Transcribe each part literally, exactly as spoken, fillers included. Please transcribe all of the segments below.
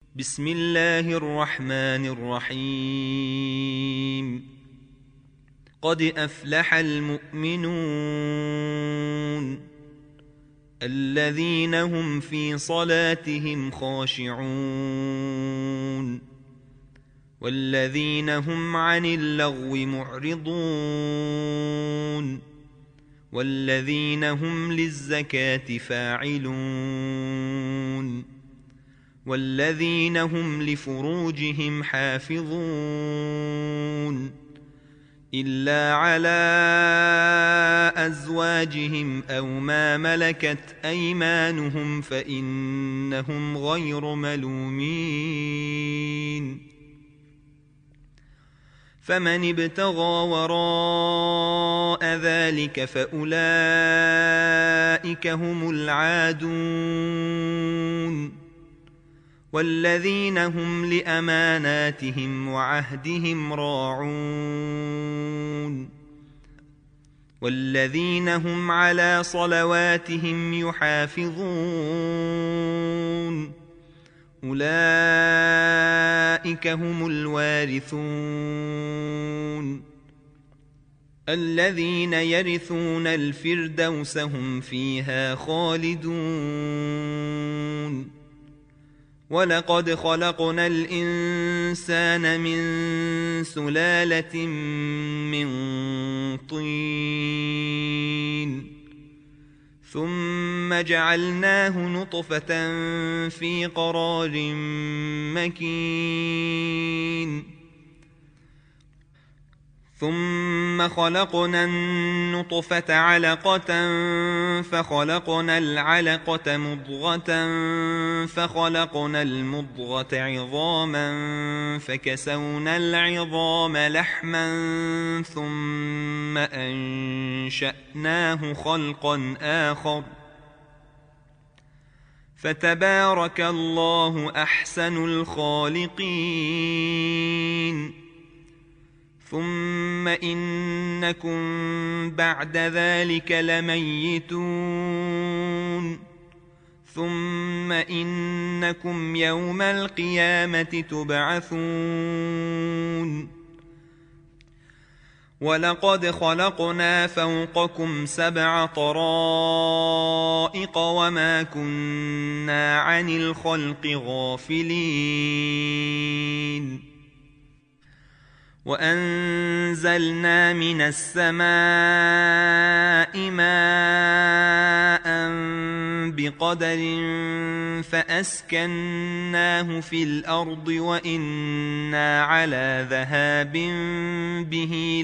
بسم الله الرحمن الرحيم. قد أفلح المؤمنون الذين هم في صلاتهم خاشعون والذين هم عن اللغو معرضون والذين هم للزكاة فاعلون والذين هم لفروجهم حافظون إلا على أزواجهم أو ما ملكت أيمانهم فإنهم غير ملومين. فمن ابتغى وراء ذلك فأولئك هم العادون والذين هم لأماناتهم وعهدهم راعون والذين هم على صلواتهم يحافظون أولئك هم الوارثون الذين يرثون الفردوس هم فيها خالدون. ولقد خلقنا الإنسان من سلالة من طين ثم جعلناه نطفة في قرار مكين ثم خلقنا النطفة علقة فخلقنا العلقة مضغة فخلقنا المضغة عظاما فكسونا العظام لحما ثم أنشأناه خلقا آخر فتبارك الله أحسن الخالقين. ثم إنكم بعد ذلك لميتون ثم إنكم يوم القيامة تبعثون. ولقد خلقنا فوقكم سبع طرائق وما كنا عن الخلق غافلين. وأنزلنا من السماء ماء بقدر فأسكناه في الأرض وإنا على ذهاب به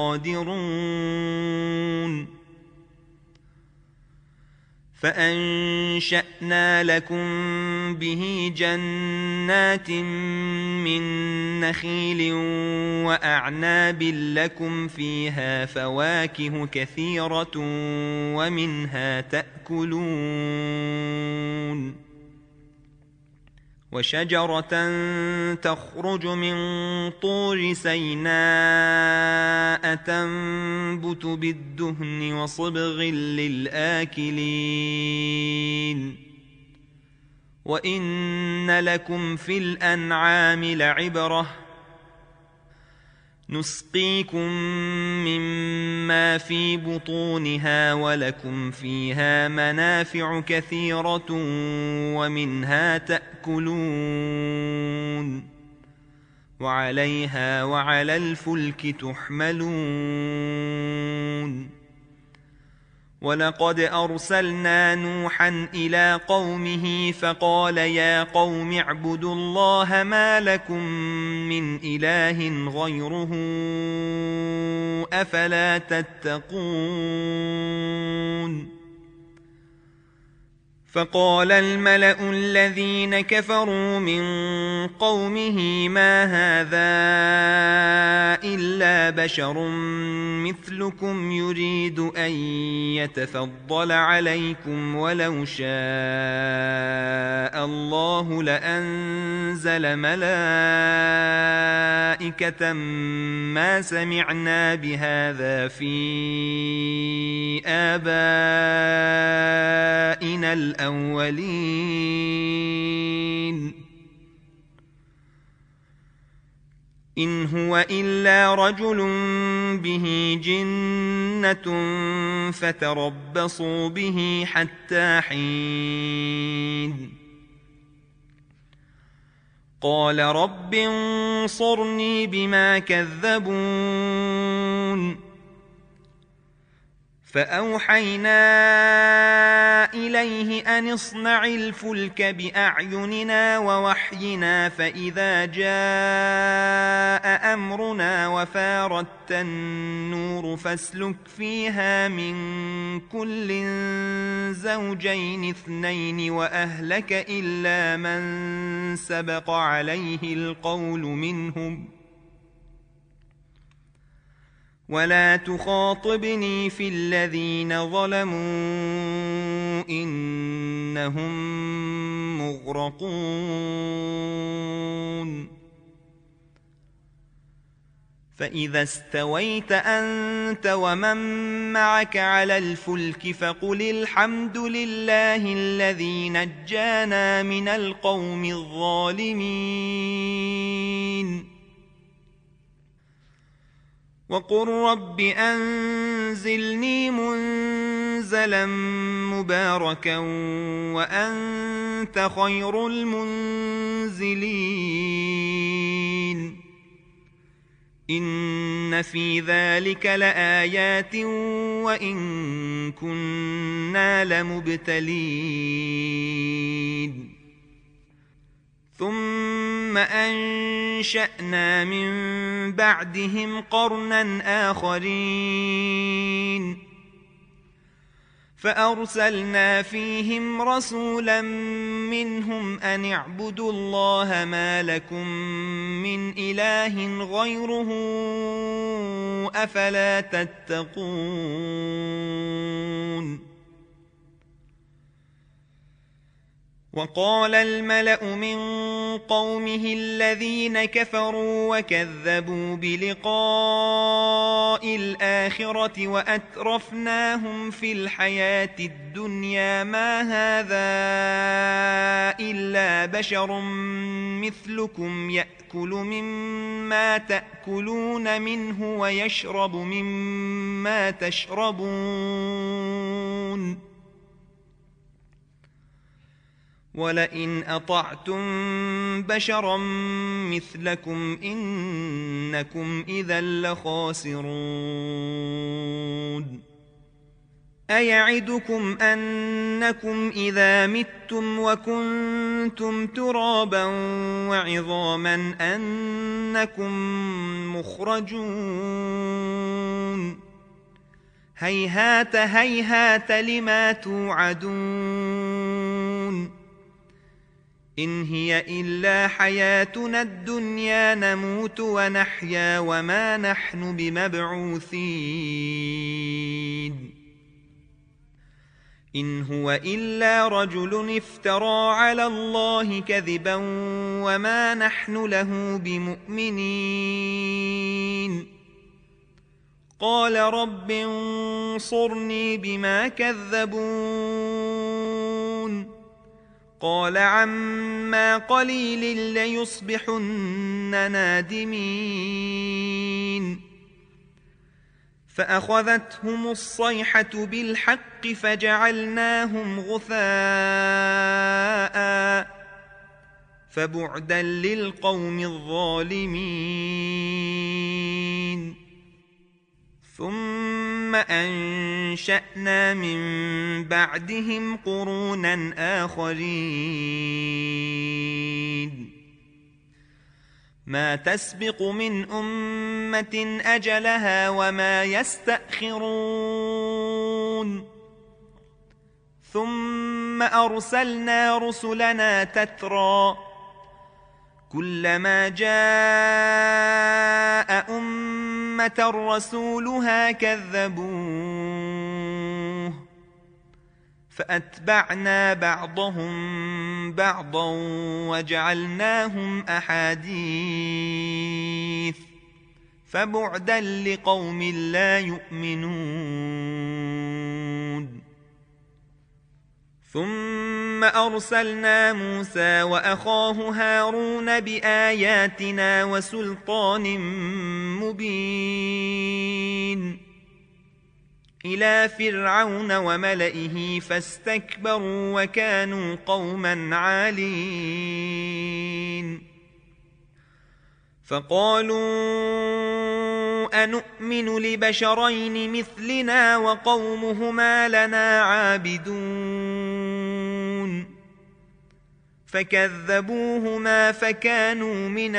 لقادرون. فأنشأنا لكم به جنات من نخيل وأعناب لكم فيها فواكه كثيرة ومنها تأكلون. وشجرة تخرج من طور سيناء تنبت بالدهن وصبغ للآكلين. وإن لكم في الأنعام لعبرة نسقيكم مما في بطونها ولكم فيها منافع كثيرة ومنها تأكلون وعليها وعلى الفلك تحملون. ولقد أرسلنا نوحا إلى قومه فقال يا قوم اعبدوا الله ما لكم من إله غيره أفلا تتقون. فقال الملأ الذين كفروا من قومه ما هذا إلا بشر مثلكم يريد أن يتفضل عليكم ولو شاء الله لأنزل ملائكة ما سمعنا بهذا في آبائنا. آبائنا الأولين. إن هو إلا رجل به جنة فتربصوا به حتى حين قال رب انصرني بما كذبون فأوحينا إليه أن اصنع الفلك بأعيننا ووحينا فإذا جاء أمرنا وفاردت النور فاسلك فيها من كل زوجين اثنين وأهلك إلا من سبق عليه القول منهم ولا تخاطبني في الذين ظلموا إنهم مغرقون فإذا استويت أنت ومن معك على الفلك فقل الحمد لله الذي نجانا من القوم الظالمين وقل رب أنزلني منزلا مباركا وأنت خير المنزلين إن في ذلك لآيات وإن كنا لمبتلين ثم أنشأنا من بعدهم قرنا آخرين فأرسلنا فيهم رسولا منهم أن اعبدوا الله ما لكم من إله غيره أفلا تتقون وقال الملأ من قومه الذين كفروا وكذبوا بلقاء الآخرة وأترفناهم في الحياة الدنيا ما هذا إلا بشر مثلكم يأكل مما تأكلون منه ويشرب مما تشربون ولئن أطعتم بشرا مثلكم إنكم إذا لخاسرون أيعدكم أنكم إذا متم وكنتم ترابا وعظاما أنكم مخرجون هيهات هيهات لما توعدون إن هي إلا حياتنا الدنيا نموت ونحيا وما نحن بمبعوثين إن هو إلا رجل افترى على الله كذبا وما نحن له بمؤمنين قال رب انصرني بما كذبون قال عما قليل ليصبحن نادمين فأخذتهم الصيحة بالحق فجعلناهم غثاء فبعدا للقوم الظالمين ثم أنشأنا من بعدهم قرونا آخرين ما تسبق من أمة أجلها وما يستأخرون ثم أرسلنا رسلنا تترى كلما جاء أمة رسولها كذبوه فأتبعنا بعضهم بعضا وجعلناهم أحاديث فبعدا لقوم لا يؤمنون ثم أرسلنا موسى وأخاه هارون بآياتنا وسلطان مبين إلى فرعون وملئه فاستكبروا وكانوا قوما عالين فقالوا أنؤمن لبشرين مثلنا وقومهما لنا عابدون فكذبوهما فكانوا من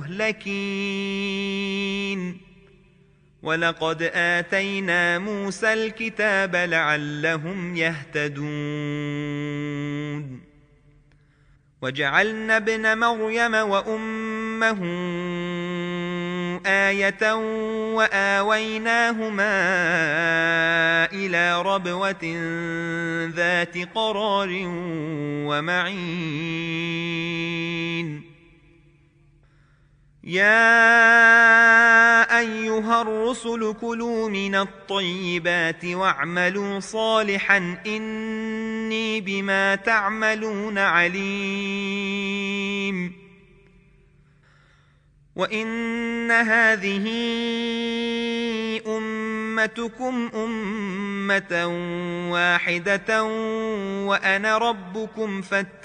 المهلكين ولقد آتينا موسى الكتاب لعلهم يهتدون وجعلنا ابن مريم وأمه آية وآويناهما إلى ربوة ذات قرار ومعين يا أيها الرسل كلوا من الطيبات واعملوا صالحا إني بما تعملون عليم وإن هذه أمتكم أمة واحدة وأنا ربكم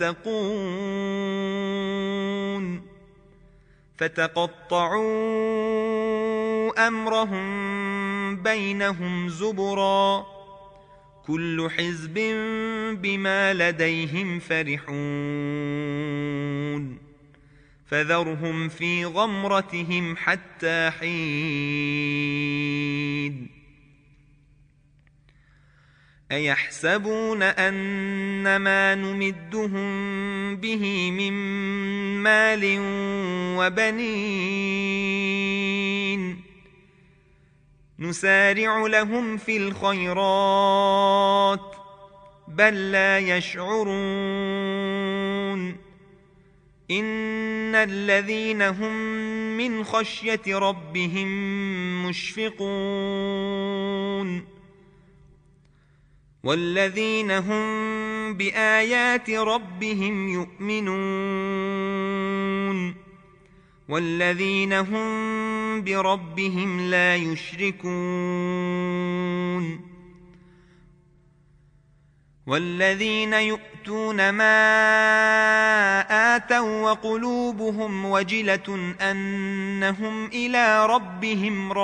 فاتقون فتقطعوا أمرهم بينهم زبرا كل حزب بما لديهم فرحون فذرهم في غمرتهم حتى حين أيحسبون أن ما نمدهم به من مال وبنين نسارع لهم في الخيرات بل لا يشعرون إن الذين هم من خشية ربهم مشفقون والذين هم بآيات ربهم يؤمنون والذين هم بربهم لا يشركون والذين يؤتون ما آتوا وقلوبهم وجلة أنهم إلى ربهم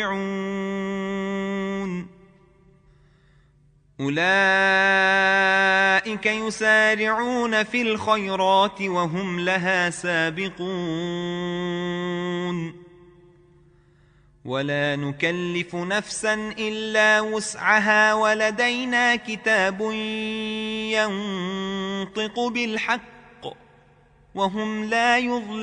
راجعون أولئك يسارعون في الخيرات وهم لها سابقون ولا نكلف نفسا إلا وسعها ولدينا كتاب ينطق بالحق وهم لا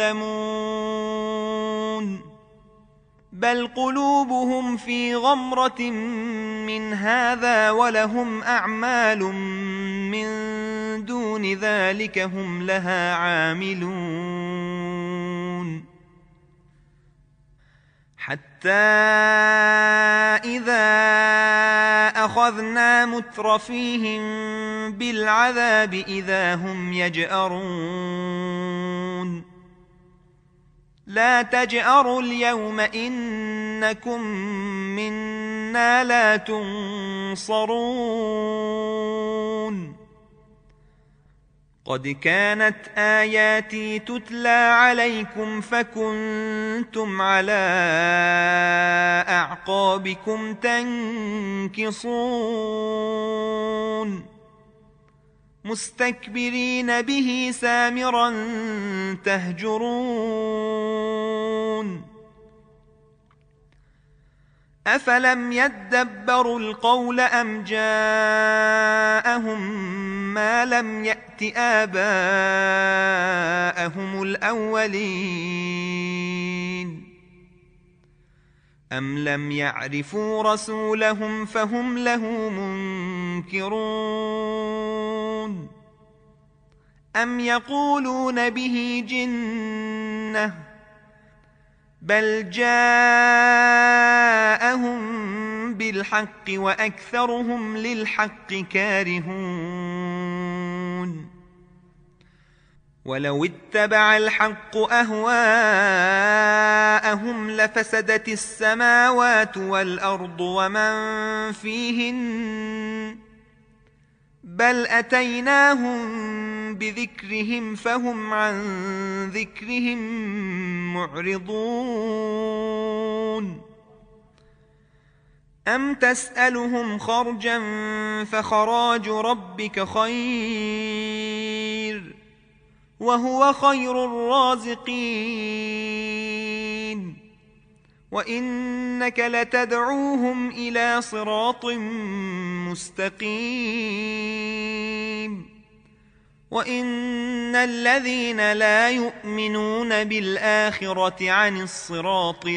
يظلمون بل قلوبهم في غمرة من هذا ولهم أعمال من دون ذلك هم لها عاملون حتى إذا أخذنا مترفيهم بالعذاب إذا هم يجأرون لا تجأروا اليوم إنكم منا لا تنصرون قد كانت آياتي تتلى عليكم فكنتم على أعقابكم تنكصون مستكبرين به سامرا تهجرون أفلم يدبروا القول أم جاءهم ما لم يأت آباءهم الأولين أم لم يعرفوا رسولهم فهم له منكرون أم يقولون به جنة بل جاءهم بالحق وأكثرهم للحق كارهون ولو اتبع الحق أهواءهم لفسدت السماوات والأرض ومن فيهن بل أتيناهم بذكرهم فهم عن ذكرهم معرضون أم تسألهم خرجا فخراج ربك خير وهو خير الرازقين وإنك لتدعوهم إلى صراط مستقيم وإن الذين لا يؤمنون بالآخرة عن الصراط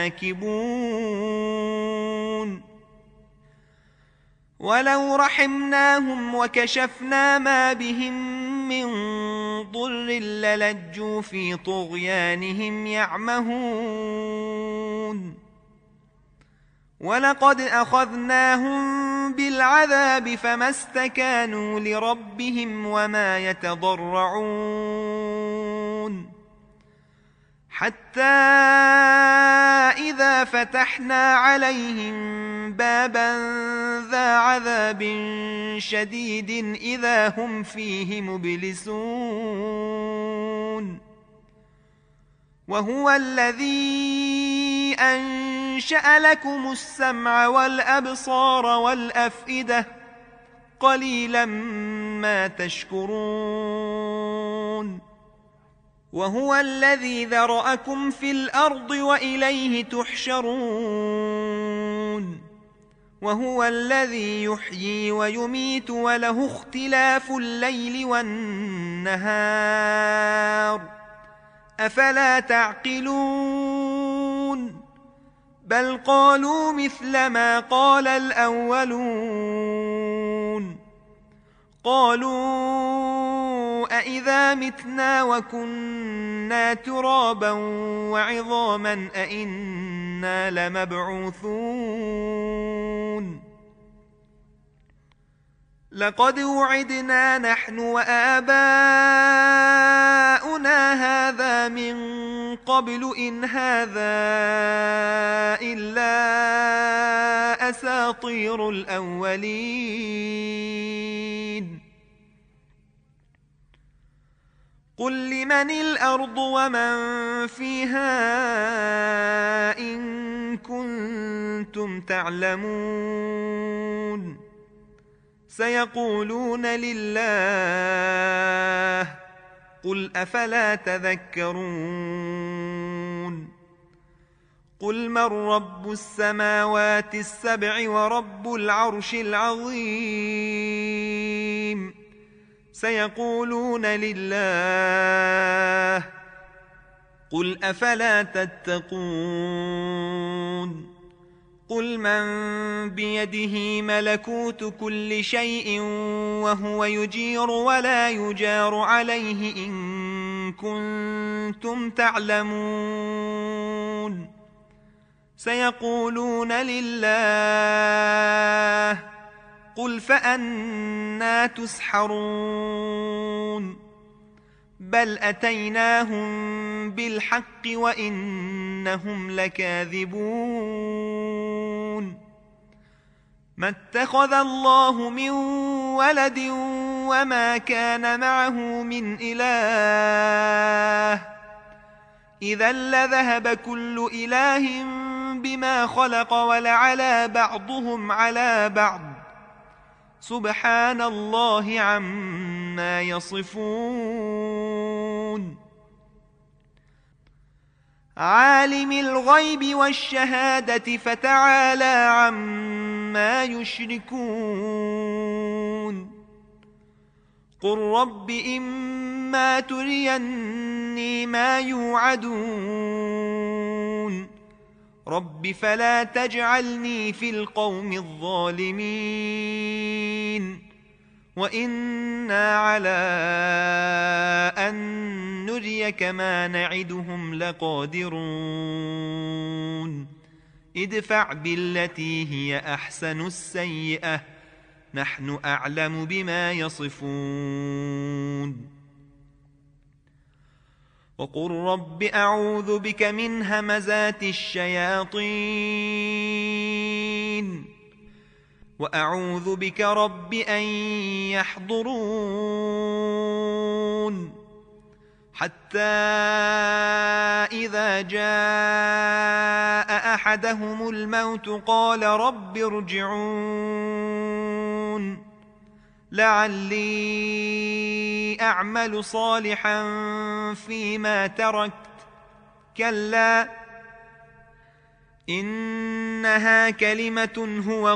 لناكبون ولو رحمناهم وكشفنا ما بهم من ضر للجوا في طغيانهم يعمهون ولقد أخذناهم بالعذاب فما استكانوا لربهم وما يتضرعون حتى إذا فتحنا عليهم بابا ذا عذاب شديد إذا هم فيه مبلسون وهو الذي أنشأ لكم السمع والأبصار والأفئدة قليلا ما تشكرون وهو الذي ذرأكم في الأرض وإليه تحشرون وهو الذي يحيي ويميت وله اختلاف الليل والنهار أفلا تعقلون بل قالوا مثل ما قال الأولون قالوا أئذا متنا وكنا ترابا وعظاما أئنا لمبعوثون لقد وعدنا نحن وآباؤنا هذا من قبل إن هذا إلا أساطير الأولين قل لمن الأرض ومن فيها إن كنتم تعلمون سيقولون لله قل أفلا تذكرون قل من رب السماوات السبع ورب العرش العظيم سيقولون لله قل أفلا تتقون قل من بيده ملكوت كل شيء وهو يجير ولا يجار عليه إن كنتم تعلمون سيقولون لله قل فأنى تسحرون بل أتيناهم بالحق وإنهم لكاذبون ما اتخذ الله من ولد وما كان معه من إله إذا لذهب كل إله بما خلق ولعلى بعضهم على بعض سبحان الله عما يصفون عالم الغيب والشهادة فتعالى عما يشركون قل رب إما تريني ما يوعدون رب فلا تجعلني في القوم الظالمين وإنا على أن نريك ما نعدهم لقادرون ادفع بالتي هي أحسن السيئة نحن أعلم بما يصفون وقل رب أعوذ بك من همزات الشياطين وأعوذ بك رب أن يحضرون حتى إذا جاء أحدهم الموت قال رب ارجعون لعلي أعمل صالحا فيما تركت كلا إنها كلمة هو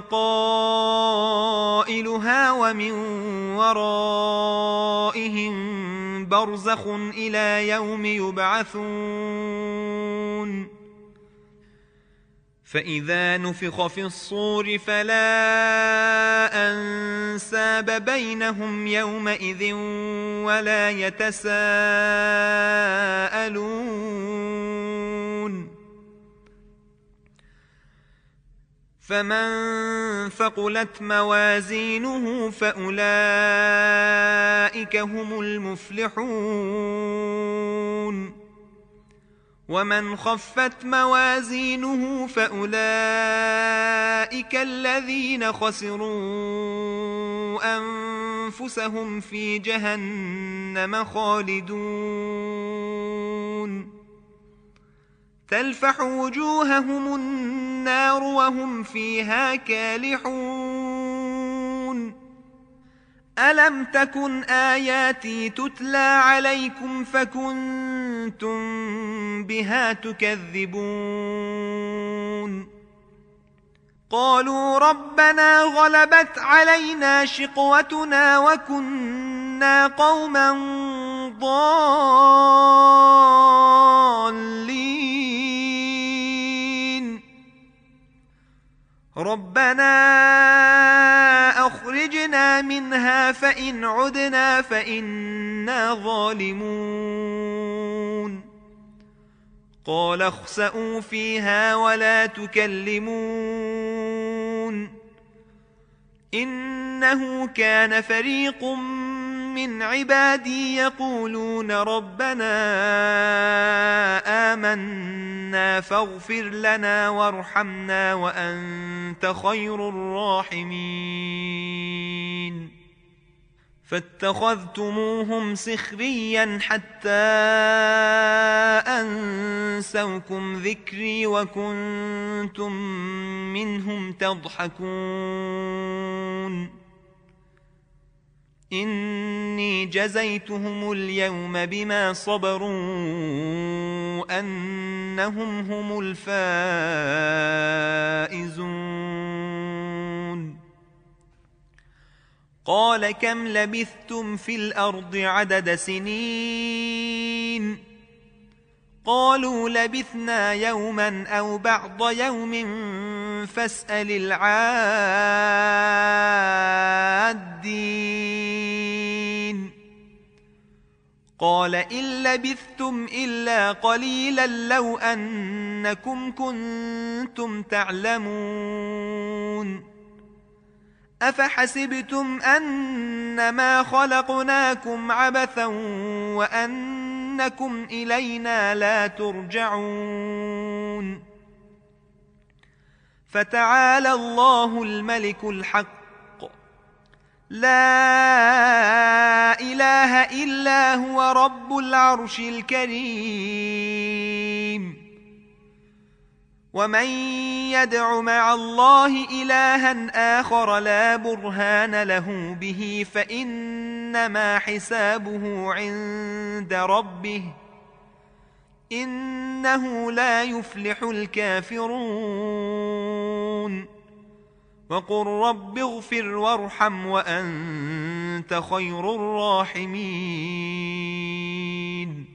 قائلها ومن ورائهم برزخ إلى يوم يبعثون فإذا نفخ في الصور فلا أنساب بينهم يومئذ ولا يتساءلون فمن ثقلت موازينه فأولئك هم المفلحون ومن خفت موازينه فأولئك الذين خسروا أنفسهم في جهنم خالدون تلفح وجوههم النار وهم فيها كالحون ألم تكن آياتي تتلى عليكم فكنتم بها تكذبون قالوا ربنا غلبت علينا شقوتنا وكنا قوما ضالين ربنا أخرجنا منها فإن عدنا فإنا ظالمون قال اخسئوا فيها ولا تكلمون إنه كان فريق من عبادي يقولون ربنا آمنا فاغفر لنا وارحمنا وأنت خير الراحمين فاتخذتموهم سخريا حتى أنسوكم ذكري وكنتم منهم تضحكون إني جزيتهم اليوم بما صبروا أنهم هم الفائزون قال كم لبثتم في الأرض عدد سنين قالوا لبثنا يوما أو بعض يوم فاسأل العادين قال إن لبثتم إلا قليلا لو أنكم كنتم تعلمون أفحسبتم أنما خلقناكم عبثا وأنكم إلينا لا ترجعون فتعالى الله الملك الحق لا إله إلا هو رب العرش الكريم ومن يدع مع الله إلها آخر لا برهان له به فإنما حسابه عند ربه إنه لا يفلح الكافرون وقل رب اغفر وارحم وأنت خير الراحمين